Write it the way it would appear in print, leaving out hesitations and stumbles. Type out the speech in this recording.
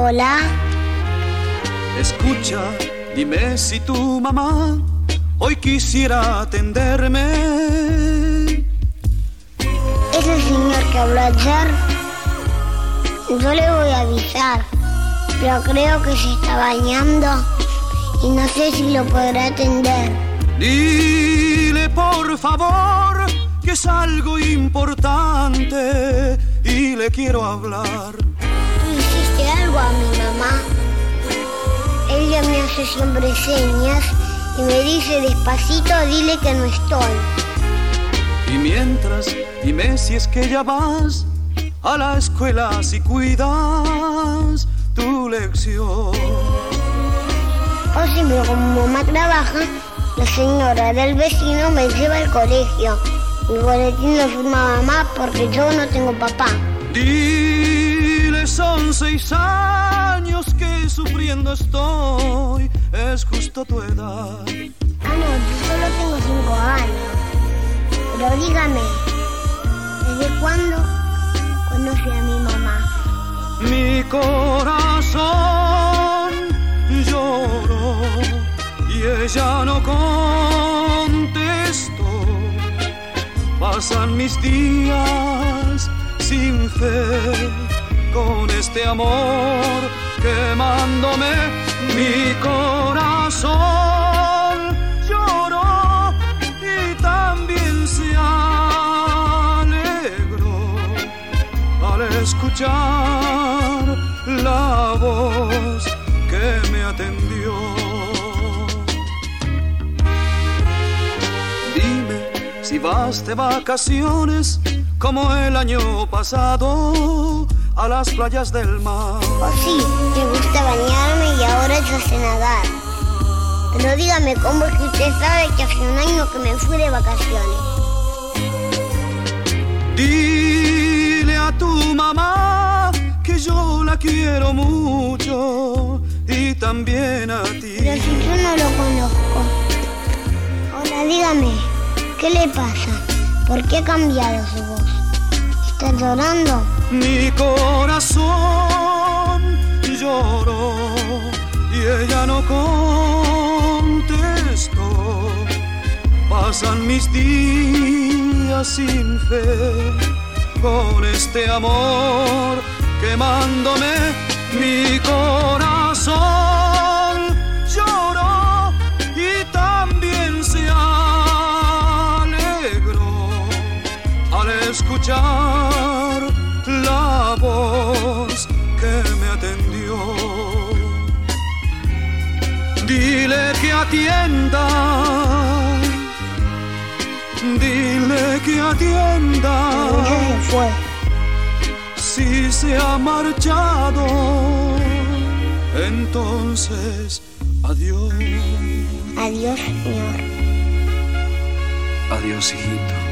Hola. Escucha, dime si tu mamá hoy quisiera atenderme. ¿Es el señor que habló ayer? Yo le voy a avisar, pero creo que se está bañando y no sé si lo podrá atender. Dile por favor que es algo importante y le quiero hablar. ¿Tú hiciste algo a mi mamá? Ella me hace siempre señas y me dice despacito, dile que no estoy. Y mientras, dime si es que ya vas a la escuela, si cuidas tu lección. Oh sí, pero como mamá trabaja, la señora del vecino me lleva al colegio. Mi boletín lo firma mamá porque yo no tengo papá. Dile, son 6 años que sufriendo estoy, es justo tu edad. Ah, no, yo solo tengo 5 años. Pero dígame, ¿desde cuándo conoce a mi mamá? Mi corazón lloró y ella no contestó. Pasan mis días sin fe, con este amor quemándome. Mi corazón lloró y también se alegró al escuchar la voz que me atendió. Dime si vas de vacaciones como el año pasado a las playas del mar. Oh sí, me gusta bañarme y ahora yo sé nadar. Pero dígame, ¿cómo es que usted sabe que hace un año que me fui de vacaciones? Dile a tu mamá que yo la quiero mucho y también a ti. Pero si yo no lo conozco. Hola, dígame, ¿qué le pasa? ¿Por qué ha cambiado su voz? ¿Está llorando? Mi corazón lloró y ella no contestó. Pasan mis días sin fe, con este amor quemándome. Mi corazón lloró y también se alegró al escuchar la voz que me atendió. Dile que atienda, dile que atienda. Ya se fue. Si se ha marchado, entonces adiós. Adiós, señor. Adiós, hijito.